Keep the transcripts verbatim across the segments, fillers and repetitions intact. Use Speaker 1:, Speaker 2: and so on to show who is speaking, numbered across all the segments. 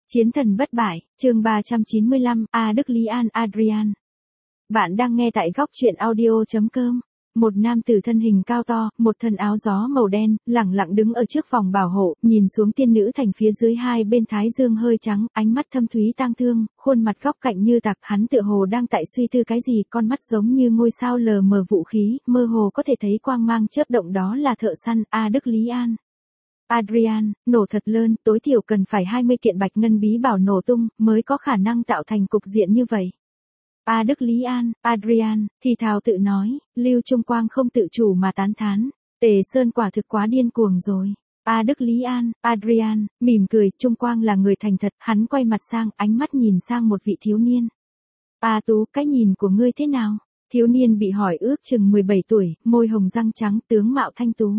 Speaker 1: Chiến thần bất bại, chương ba trăm chín mươi lăm, A Đức Lý An Adrian. Bạn đang nghe tại góc truyện audio chấm com. Một nam tử thân hình cao to, một thân áo gió màu đen, lẳng lặng đứng ở trước vòng bảo hộ, nhìn xuống tiên nữ thành phía dưới hai bên thái dương hơi trắng, ánh mắt thâm thúy tang thương, khuôn mặt góc cạnh như tạc, hắn tựa hồ đang tại suy tư cái gì, con mắt giống như ngôi sao lờ mờ vũ khí, mơ hồ có thể thấy quang mang chớp động, đó là thợ săn A Đức Lý An. Adrian, nổ thật lớn, tối thiểu cần phải hai mươi kiện bạch ngân bí bảo nổ tung, mới có khả năng tạo thành cục diện như vậy. A Đức Lý An, Adrian, thì thào tự nói, Lưu Trung Quang không tự chủ mà tán thán, Tề Sơn quả thực quá điên cuồng rồi. A Đức Lý An, Adrian, mỉm cười, Trung Quang là người thành thật, hắn quay mặt sang, ánh mắt nhìn sang một vị thiếu niên. A Tú, cái nhìn của ngươi thế nào? Thiếu niên bị hỏi ước chừng mười bảy tuổi, môi hồng răng trắng, tướng mạo thanh tú.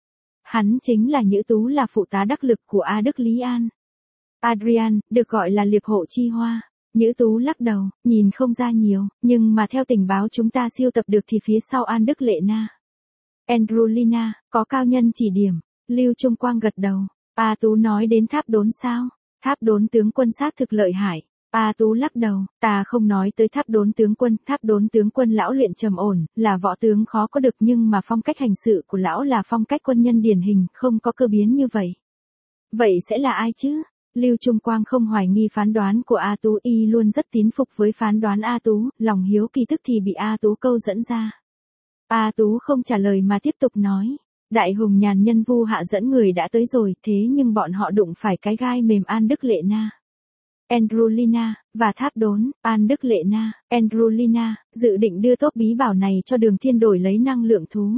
Speaker 1: Hắn chính là Nhữ Tú, là phụ tá đắc lực của A Đức Lý An. Adrian, được gọi là liệp hộ chi hoa. Nhữ Tú lắc đầu, nhìn không ra nhiều, nhưng mà theo tình báo chúng ta siêu tập được thì phía sau An Đức Lệ Na, Androlina, có cao nhân chỉ điểm. Lưu Trung Quang gật đầu. A Tú nói đến Tháp Đốn sao? Tháp Đốn tướng quân xác thực lợi hại. A Tú lắc đầu, ta không nói tới Tháp Đốn tướng quân, Tháp Đốn tướng quân lão luyện trầm ổn, là võ tướng khó có được, nhưng mà phong cách hành sự của lão là phong cách quân nhân điển hình, không có cơ biến như vậy. Vậy sẽ là ai chứ? Lưu Trung Quang không hoài nghi phán đoán của A Tú, y luôn rất tín phục với phán đoán A Tú, lòng hiếu kỳ tức thì bị A Tú câu dẫn ra. A Tú không trả lời mà tiếp tục nói, Đại Hùng nhàn nhân Vu Hạ dẫn người đã tới rồi, thế nhưng bọn họ đụng phải cái gai mềm An Đức Lệ Na, Androlina, và Tháp Đốn. An Đức Lệ Na, Androlina, dự định đưa tốt bí bảo này cho Đường Thiên đổi lấy năng lượng thú.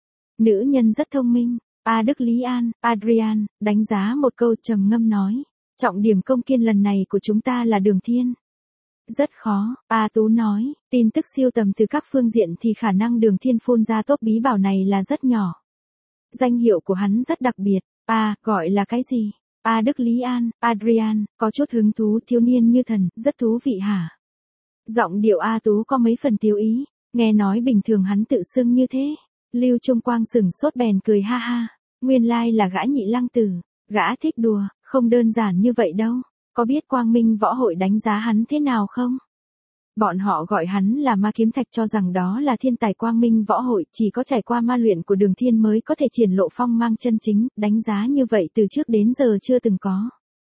Speaker 1: Nữ nhân rất thông minh. A Đức Lý An, Adrian, đánh giá một câu, trầm ngâm nói, trọng điểm công kiên lần này của chúng ta là Đường Thiên. Rất khó, A Tú nói, tin tức siêu tầm từ các phương diện thì khả năng Đường Thiên phun ra tốt bí bảo này là rất nhỏ. Danh hiệu của hắn rất đặc biệt. A, gọi là cái gì? A Đức Lý An, Adrian, có chút hứng thú, thiếu niên như thần, rất thú vị hả? Giọng điệu A Tú có mấy phần tiêu ý, nghe nói bình thường hắn tự xưng như thế. Lưu Trung Quang sửng sốt bèn cười ha ha, nguyên lai là gã Nhị Lăng Tử, gã thích đùa, không đơn giản như vậy đâu, có biết Quang Minh Võ Hội đánh giá hắn thế nào không? Bọn họ gọi hắn là Ma Kiếm Thạch, cho rằng đó là thiên tài Quang Minh Võ Hội, chỉ có trải qua ma luyện của Đường Thiên mới có thể triển lộ phong mang chân chính, đánh giá như vậy từ trước đến giờ chưa từng có.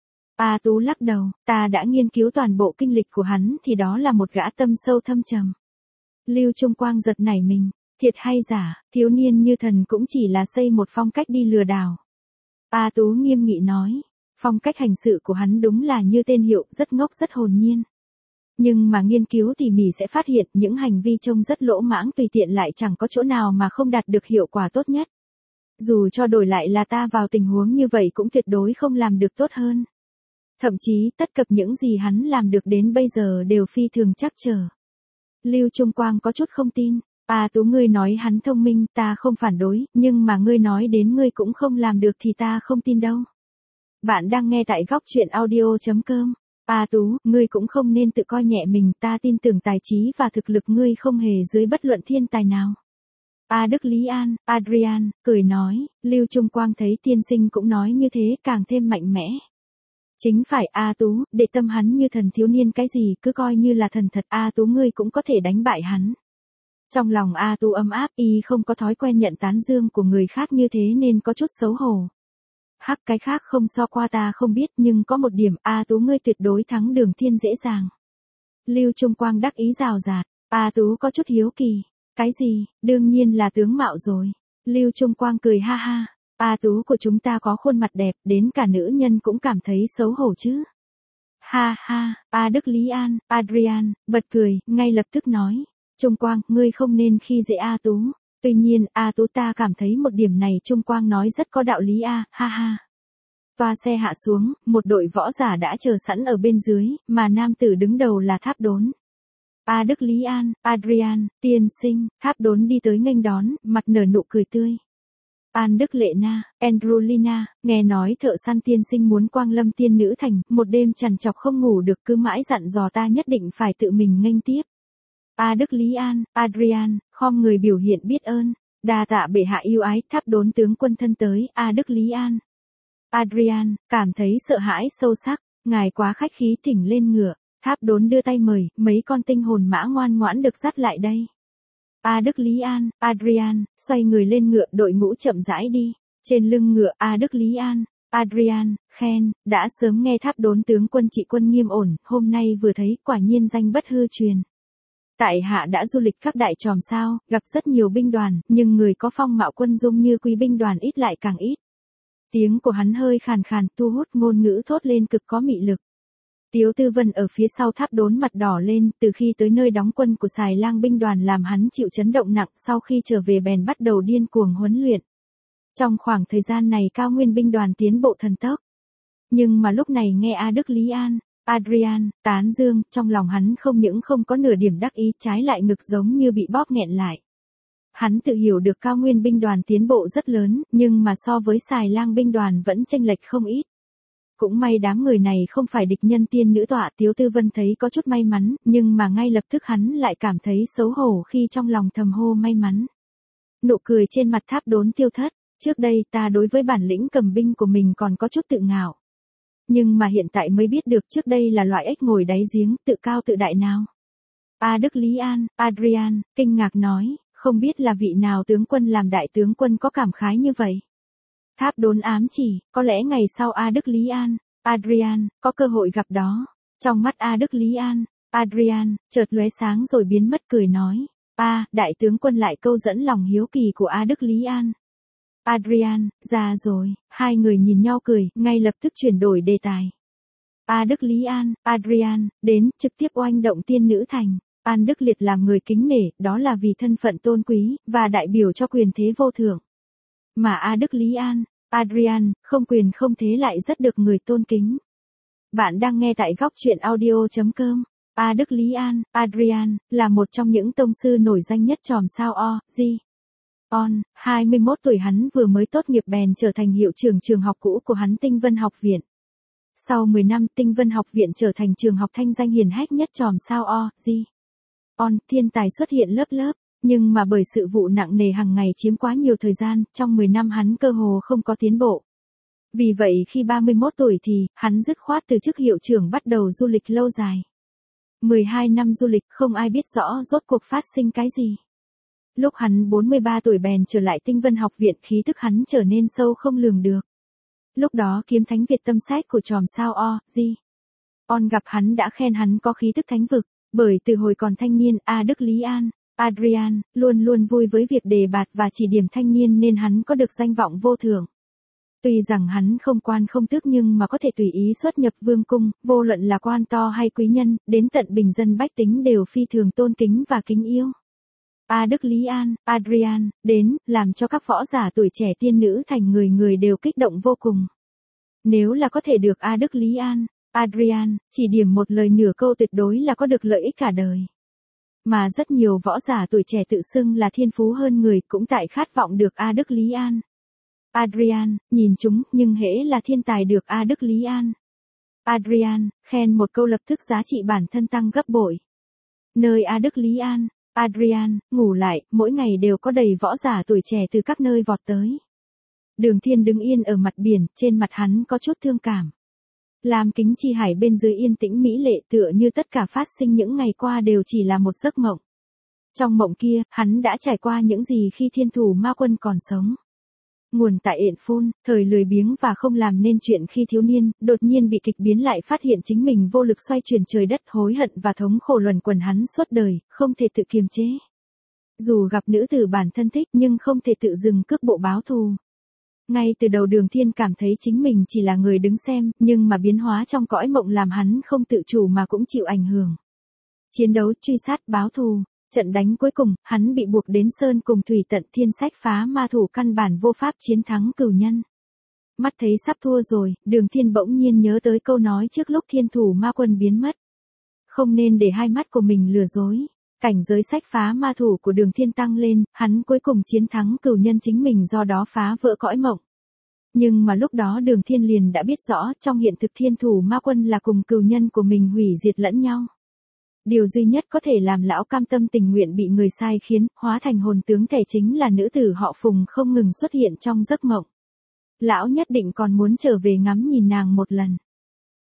Speaker 1: A Tú lắc đầu, ta đã nghiên cứu toàn bộ kinh lịch của hắn thì đó là một gã tâm sâu thâm trầm. Lưu Trung Quang giật nảy mình, thiệt hay giả, thiếu niên như thần cũng chỉ là xây một phong cách đi lừa đảo. A Tú nghiêm nghị nói, phong cách hành sự của hắn đúng là như tên hiệu, rất ngốc rất hồn nhiên. Nhưng mà nghiên cứu tỉ mỉ sẽ phát hiện những hành vi trông rất lỗ mãng tùy tiện lại chẳng có chỗ nào mà không đạt được hiệu quả tốt nhất. Dù cho đổi lại là ta vào tình huống như vậy cũng tuyệt đối không làm được tốt hơn. Thậm chí tất cập những gì hắn làm được đến bây giờ đều phi thường trắc trở. Lưu Trung Quang có chút không tin. A Tú, ngươi nói hắn thông minh, ta không phản đối, nhưng mà ngươi nói đến ngươi cũng không làm được thì ta không tin đâu. Bạn đang nghe tại góc truyện audio chấm com. A Tú, ngươi cũng không nên tự coi nhẹ mình, ta tin tưởng tài trí và thực lực ngươi không hề dưới bất luận thiên tài nào. A Đức Lý An, Adrian, cười nói, Lưu Trung Quang thấy tiên sinh cũng nói như thế càng thêm mạnh mẽ. Chính phải A Tú, để tâm hắn như thần, thiếu niên cái gì cứ coi như là thần thật, A Tú ngươi cũng có thể đánh bại hắn. Trong lòng A Tú ấm áp, y không có thói quen nhận tán dương của người khác như thế nên có chút xấu hổ. Hắc, cái khác không so qua ta không biết, nhưng có một điểm, A Tú ngươi tuyệt đối thắng Đường Thiên dễ dàng. Lưu Trung Quang đắc ý rào rạt. A Tú có chút hiếu kỳ. Cái gì? Đương nhiên là tướng mạo rồi. Lưu Trung Quang cười ha ha. A Tú của chúng ta có khuôn mặt đẹp, đến cả nữ nhân cũng cảm thấy xấu hổ chứ. Ha ha, A Đức Lý An, Adrian, bật cười, ngay lập tức nói. Trung Quang, ngươi không nên khi dễ A Tú. Tuy nhiên, A Tú, ta cảm thấy một điểm này Trung Quang nói rất có đạo lý a, ha ha. Toa xe hạ xuống, một đội võ giả đã chờ sẵn ở bên dưới, mà nam tử đứng đầu là Tháp Đốn. A Đức Lý An, Adrian, tiên sinh. Tháp Đốn đi tới nghênh đón, mặt nở nụ cười tươi. An Đức Lệ Na, Androlina, nghe nói thợ săn tiên sinh muốn quang lâm tiên nữ thành, một đêm trằn trọc không ngủ được, cứ mãi dặn dò ta nhất định phải tự mình nghênh tiếp. A Đức Lý An, Adrian, khom người biểu hiện biết ơn, đa tạ bệ hạ yêu ái. Tháp Đốn tướng quân thân tới. A Đức Lý An, Adrian, cảm thấy sợ hãi sâu sắc, Ngài quá khách khí, thỉnh lên ngựa. Tháp Đốn đưa tay mời, mấy con tinh hồn mã ngoan ngoãn được dắt lại đây. A Đức Lý An, Adrian, xoay người lên ngựa, đội ngũ chậm rãi đi. Trên lưng ngựa A Đức Lý An, Adrian, khen, đã sớm nghe Tháp Đốn tướng quân trị quân nghiêm ổn, hôm nay vừa thấy, quả nhiên danh bất hư truyền. Tại hạ đã du lịch các đại tròm sao, gặp rất nhiều binh đoàn, nhưng người có phong mạo quân dung như quý binh đoàn ít lại càng ít. Tiếng của hắn hơi khàn khàn, thu hút ngôn ngữ thốt lên cực có mị lực. Tiếu Tư Vân ở phía sau Tháp Đốn mặt đỏ lên, từ khi tới nơi đóng quân của Xài Lang binh đoàn làm hắn chịu chấn động nặng, sau khi trở về bèn bắt đầu điên cuồng huấn luyện. Trong khoảng thời gian này Cao Nguyên binh đoàn tiến bộ thần tốc. Nhưng mà lúc này nghe A Đức Lý An, Adrian, tán dương, trong lòng hắn không những không có nửa điểm đắc ý, trái lại ngực giống như bị bóp nghẹn lại. Hắn tự hiểu được Cao Nguyên binh đoàn tiến bộ rất lớn, nhưng mà so với Xài Lang binh đoàn vẫn chênh lệch không ít. Cũng may đám người này không phải địch nhân tiên nữ tọa, Tiếu Tư Vân thấy có chút may mắn, nhưng mà ngay lập tức hắn lại cảm thấy xấu hổ khi trong lòng thầm hô may mắn. Nụ cười trên mặt Tháp Đốn tiêu thất, trước đây ta đối với bản lĩnh cầm binh của mình còn có chút tự ngạo. Nhưng mà hiện tại mới biết được trước đây là loại ếch ngồi đáy giếng, tự cao tự đại nào. A Đức Lý An, Adrian, kinh ngạc nói, không biết là vị nào tướng quân làm đại tướng quân có cảm khái như vậy. Tháp Đốn ám chỉ, có lẽ ngày sau A Đức Lý An, Adrian, có cơ hội gặp đó. Trong mắt A Đức Lý An, Adrian, chợt lóe sáng rồi biến mất, cười nói, a, đại tướng quân lại câu dẫn lòng hiếu kỳ của A Đức Lý An. Adrian, ra rồi, hai người nhìn nhau cười, ngay lập tức chuyển đổi đề tài. A Đức Lý An, Adrian, đến, trực tiếp oanh động tiên nữ thành. An Đức Liệt làm người kính nể, đó là vì thân phận tôn quý, và đại biểu cho quyền thế vô thượng. Mà A Đức Lý An, Adrian, không quyền không thế lại rất được người tôn kính. Bạn đang nghe tại góc truyện audio.com. A Đức Lý An, Adrian, là một trong những tông sư nổi danh nhất tròm sao O, G. On, hai mươi mốt tuổi hắn vừa mới tốt nghiệp bèn trở thành hiệu trưởng trường học cũ của hắn Tinh Vân Học Viện. Sau mười năm Tinh Vân Học Viện trở thành trường học thanh danh hiển hách nhất tròm sao O, G. On, thiên tài xuất hiện lớp lớp, nhưng mà bởi sự vụ nặng nề hàng ngày chiếm quá nhiều thời gian, trong mười năm hắn cơ hồ không có tiến bộ. Vì vậy khi ba mươi mốt tuổi thì, hắn dứt khoát từ chức hiệu trưởng bắt đầu du lịch lâu dài. mười hai năm du lịch không ai biết rõ rốt cuộc phát sinh cái gì. Lúc hắn bốn mươi ba tuổi bèn trở lại Tinh Vân Học Viện, khí tức hắn trở nên sâu không lường được. Lúc đó kiếm thánh Việt tâm sách của tròm sao O, G. On gặp hắn đã khen hắn có khí tức thánh vực, bởi từ hồi còn thanh niên A Đức Lý An, Adrian, luôn luôn vui với việc đề bạt và chỉ điểm thanh niên nên hắn có được danh vọng vô thượng. Tuy rằng hắn không quan không tước nhưng mà có thể tùy ý xuất nhập vương cung, vô luận là quan to hay quý nhân, đến tận bình dân bách tính đều phi thường tôn kính và kính yêu. A Đức Lý An, Adrian, đến, làm cho các võ giả tuổi trẻ tiên nữ thành người người đều kích động vô cùng. Nếu là có thể được A Đức Lý An, Adrian, chỉ điểm một lời nửa câu tuyệt đối là có được lợi ích cả đời. Mà rất nhiều võ giả tuổi trẻ tự xưng là thiên phú hơn người cũng tại khát vọng được A Đức Lý An. Adrian, nhìn chúng, nhưng hễ là thiên tài được A Đức Lý An. Adrian, khen một câu lập tức giá trị bản thân tăng gấp bội. Nơi A Đức Lý An, Adrian, ngủ lại, mỗi ngày đều có đầy võ giả tuổi trẻ từ các nơi vọt tới. Đường Thiên đứng yên ở mặt biển, trên mặt hắn có chút thương cảm. Lam Kính Chi Hải bên dưới yên tĩnh mỹ lệ tựa như tất cả phát sinh những ngày qua đều chỉ là một giấc mộng. Trong mộng kia, hắn đã trải qua những gì khi thiên thủ ma quân còn sống. Nguồn tại Yện Phun, thời lười biếng và không làm nên chuyện khi thiếu niên, đột nhiên bị kịch biến lại phát hiện chính mình vô lực xoay chuyển trời đất, hối hận và thống khổ luẩn quẩn hắn suốt đời, không thể tự kiềm chế. Dù gặp nữ tử bản thân thích nhưng không thể tự dừng cước bộ báo thù. Ngay từ đầu Đường Thiên cảm thấy chính mình chỉ là người đứng xem, nhưng mà biến hóa trong cõi mộng làm hắn không tự chủ mà cũng chịu ảnh hưởng. Chiến đấu, truy sát, báo thù, trận đánh cuối cùng, hắn bị buộc đến sơn cùng thủy tận thiên sách phá ma thủ căn bản vô pháp chiến thắng cửu nhân. Mắt thấy sắp thua rồi, Đường Thiên bỗng nhiên nhớ tới câu nói trước lúc thiên thủ ma quân biến mất. Không nên để hai mắt của mình lừa dối. Cảnh giới sách phá ma thủ của Đường Thiên tăng lên, hắn cuối cùng chiến thắng cửu nhân chính mình do đó phá vỡ cõi mộng. Nhưng mà lúc đó Đường Thiên liền đã biết rõ trong hiện thực thiên thủ ma quân là cùng cửu nhân của mình hủy diệt lẫn nhau. Điều duy nhất có thể làm lão cam tâm tình nguyện bị người sai khiến, hóa thành hồn tướng thể chính là nữ tử họ Phùng không ngừng xuất hiện trong giấc mộng. Lão nhất định còn muốn trở về ngắm nhìn nàng một lần.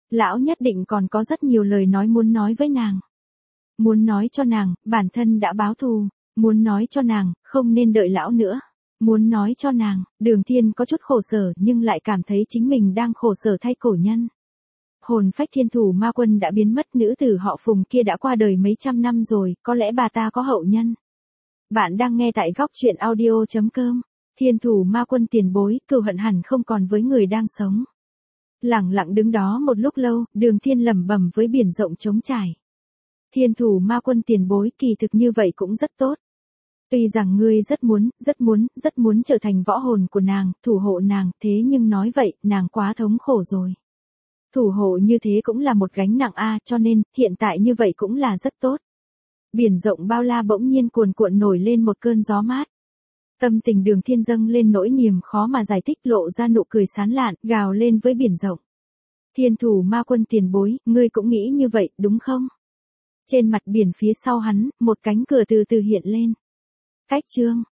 Speaker 1: Lão nhất định còn có rất nhiều lời nói muốn nói với nàng. Muốn nói cho nàng, bản thân đã báo thù. Muốn nói cho nàng, không nên đợi lão nữa. Muốn nói cho nàng, Đường Thiên có chút khổ sở nhưng lại cảm thấy chính mình đang khổ sở thay cổ nhân. Hồn phách thiên thủ ma quân đã biến mất, nữ tử họ Phùng kia đã qua đời mấy trăm năm rồi, có lẽ bà ta có hậu nhân. Bạn đang nghe tại góc truyện audio.com. Thiên thủ ma quân tiền bối, cừu hận hẳn không còn với người đang sống. Lẳng lặng đứng đó một lúc lâu, Đường Thiên lẩm bẩm với biển rộng trống trải. Thiên thủ ma quân tiền bối, kỳ thực như vậy cũng rất tốt. Tuy rằng ngươi rất muốn, rất muốn, rất muốn trở thành võ hồn của nàng, thủ hộ nàng, thế nhưng nói vậy, nàng quá thống khổ rồi. Thủ hộ như thế cũng là một gánh nặng a, cho nên, hiện tại như vậy cũng là rất tốt. Biển rộng bao la bỗng nhiên cuồn cuộn nổi lên một cơn gió mát. Tâm tình Đường Thiên dâng lên nỗi niềm khó mà giải thích, lộ ra nụ cười sán lạn, gào lên với biển rộng. Thiên thủ ma quân tiền bối, ngươi cũng nghĩ như vậy, đúng không? Trên mặt biển phía sau hắn, một cánh cửa từ từ hiện lên. Cách chương,